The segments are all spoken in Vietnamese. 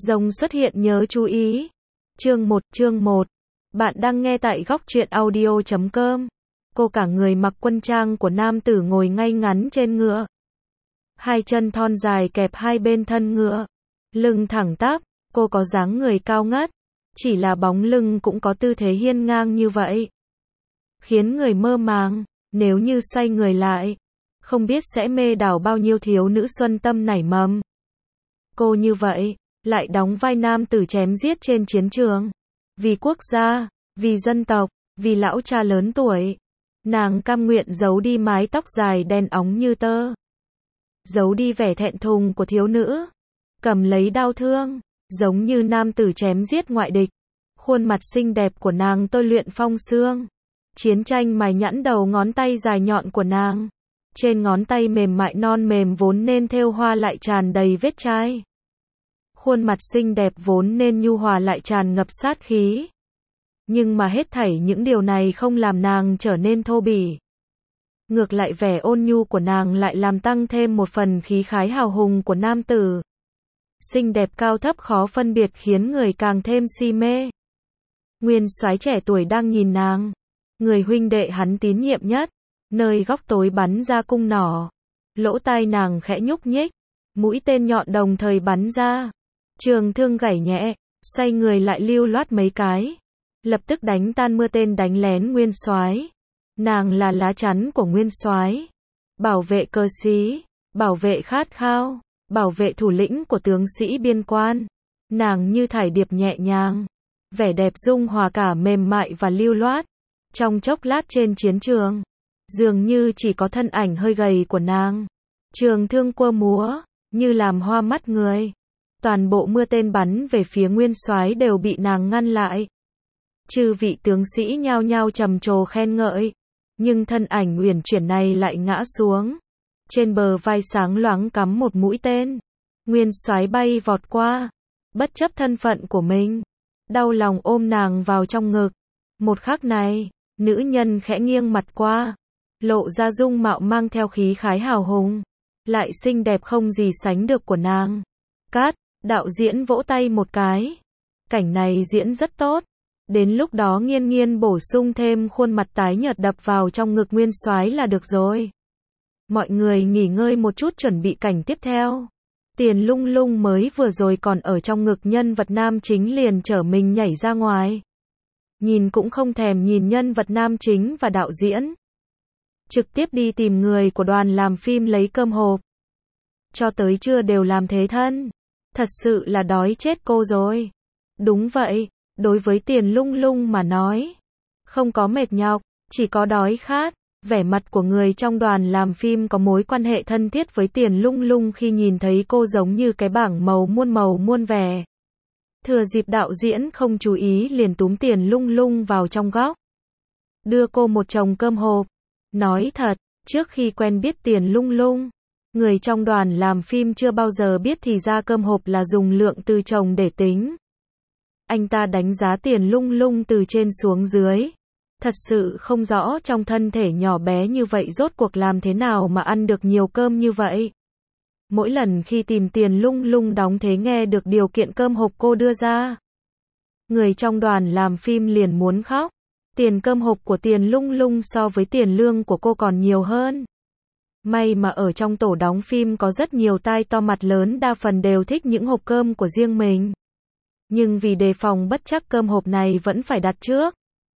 Rồng xuất hiện nhớ chú ý. Chương 1. Bạn đang nghe tại góc truyện audio.com. Cô cả người mặc quân trang của nam tử ngồi ngay ngắn trên ngựa. Hai chân thon dài kẹp hai bên thân ngựa. Lưng thẳng tắp, cô có dáng người cao ngất. Chỉ là bóng lưng cũng có tư thế hiên ngang như vậy. Khiến người mơ màng, nếu như xoay người lại, không biết sẽ mê đảo bao nhiêu thiếu nữ xuân tâm nảy mầm. Cô như vậy, lại đóng vai nam tử chém giết trên chiến trường. Vì quốc gia, vì dân tộc, vì lão cha lớn tuổi. Nàng cam nguyện giấu đi mái tóc dài đen óng như tơ. Giấu đi vẻ thẹn thùng của thiếu nữ. Cầm lấy đao thương, giống như nam tử chém giết ngoại địch. Khuôn mặt xinh đẹp của nàng tôi luyện phong xương. Chiến tranh mài nhẵn đầu ngón tay dài nhọn của nàng. Trên ngón tay mềm mại non mềm vốn nên thêu hoa lại tràn đầy vết chai. Khuôn mặt xinh đẹp vốn nên nhu hòa lại tràn ngập sát khí. Nhưng mà hết thảy những điều này không làm nàng trở nên thô bỉ. Ngược lại vẻ ôn nhu của nàng lại làm tăng thêm một phần khí khái hào hùng của nam tử. Xinh đẹp cao thấp khó phân biệt khiến người càng thêm si mê. Nguyên soái trẻ tuổi đang nhìn nàng. Người huynh đệ hắn tín nhiệm nhất. Nơi góc tối bắn ra cung nỏ. Lỗ tai nàng khẽ nhúc nhích. Mũi tên nhọn đồng thời bắn ra. Trường thương gảy nhẹ, xoay người lại lưu loát mấy cái. Lập tức đánh tan mưa tên đánh lén nguyên soái. Nàng là lá chắn của nguyên soái. Bảo vệ cơ sĩ, bảo vệ khát khao, bảo vệ thủ lĩnh của tướng sĩ biên quan. Nàng như thải điệp nhẹ nhàng. Vẻ đẹp dung hòa cả mềm mại và lưu loát. Trong chốc lát trên chiến trường, dường như chỉ có thân ảnh hơi gầy của nàng. Trường thương quơ múa, như làm hoa mắt người. Toàn bộ mưa tên bắn về phía nguyên soái đều bị nàng ngăn lại. Chư vị tướng sĩ nhao nhao trầm trồ khen ngợi. Nhưng thân ảnh uyển chuyển này lại ngã xuống. Trên bờ vai sáng loáng cắm một mũi tên. Nguyên soái bay vọt qua. Bất chấp thân phận của mình. Đau lòng ôm nàng vào trong ngực. Một khắc này, nữ nhân khẽ nghiêng mặt qua. Lộ ra dung mạo mang theo khí khái hào hùng. Lại xinh đẹp không gì sánh được của nàng. Cát. Đạo diễn vỗ tay một cái. Cảnh này diễn rất tốt. Đến lúc đó Nghiên Nghiên bổ sung thêm khuôn mặt tái nhợt đập vào trong ngực nguyên soái là được rồi. Mọi người nghỉ ngơi một chút chuẩn bị cảnh tiếp theo. Tiền Lung Lung mới vừa rồi còn ở trong ngực nhân vật nam chính liền trở mình nhảy ra ngoài. Nhìn cũng không thèm nhìn nhân vật nam chính và đạo diễn. Trực tiếp đi tìm người của đoàn làm phim lấy cơm hộp. Cho tới trưa đều làm thế thân. Thật sự là đói chết cô rồi. Đúng vậy, đối với Tiền Lung Lung mà nói. Không có mệt nhọc, chỉ có đói khát. Vẻ mặt của người trong đoàn làm phim có mối quan hệ thân thiết với Tiền Lung Lung khi nhìn thấy cô giống như cái bảng màu muôn vẻ. Thừa dịp đạo diễn không chú ý liền túm Tiền Lung Lung vào trong góc. Đưa cô một chồng cơm hộp. Nói thật, trước khi quen biết Tiền Lung Lung, người trong đoàn làm phim chưa bao giờ biết thì ra cơm hộp là dùng lượng từ chồng để tính. Anh ta đánh giá Tiền Lung Lung từ trên xuống dưới. Thật sự không rõ trong thân thể nhỏ bé như vậy rốt cuộc làm thế nào mà ăn được nhiều cơm như vậy. Mỗi lần khi tìm Tiền Lung Lung đóng thế nghe được điều kiện cơm hộp cô đưa ra. Người trong đoàn làm phim liền muốn khóc. Tiền cơm hộp của Tiền Lung Lung so với tiền lương của cô còn nhiều hơn. May mà ở trong tổ đóng phim có rất nhiều tai to mặt lớn đa phần đều thích những hộp cơm của riêng mình. Nhưng vì đề phòng bất trắc cơm hộp này vẫn phải đặt trước.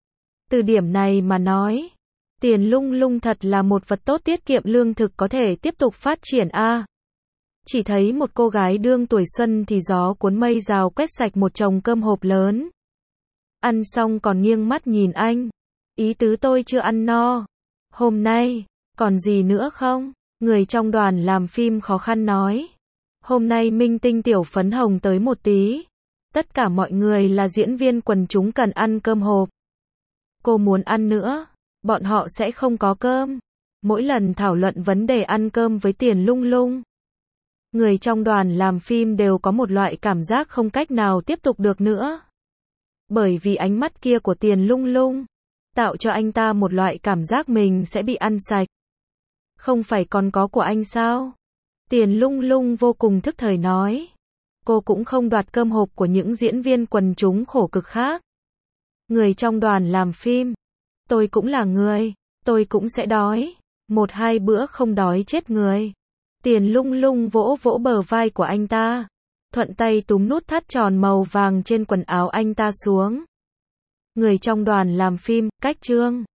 Từ điểm này mà nói, Tiền Lung Lung thật là một vật tốt tiết kiệm lương thực có thể tiếp tục phát triển a. Chỉ thấy một cô gái đương tuổi xuân thì gió cuốn mây rào quét sạch một chồng cơm hộp lớn. Ăn xong còn nghiêng mắt nhìn anh. Ý tứ tôi chưa ăn no. Hôm nay, còn gì nữa không? Người trong đoàn làm phim khó khăn nói. Hôm nay minh tinh tiểu phấn hồng tới một tí. Tất cả mọi người là diễn viên quần chúng cần ăn cơm hộp. Cô muốn ăn nữa, bọn họ sẽ không có cơm. Mỗi lần thảo luận vấn đề ăn cơm với Tiền Lung Lung, người trong đoàn làm phim đều có một loại cảm giác không cách nào tiếp tục được nữa. Bởi vì ánh mắt kia của Tiền Lung Lung, tạo cho anh ta một loại cảm giác mình sẽ bị ăn sạch. Không phải còn có của anh sao? Tiền Lung Lung vô cùng thức thời nói. Cô cũng không đoạt cơm hộp của những diễn viên quần chúng khổ cực khác. Người trong đoàn làm phim. Tôi cũng là người. Tôi cũng sẽ đói. 1-2 bữa không đói chết người. Tiền lung lung vỗ vỗ bờ vai của anh ta. Thuận tay túm nút thắt tròn màu vàng trên quần áo anh ta xuống. Người trong đoàn làm phim, cách Trương.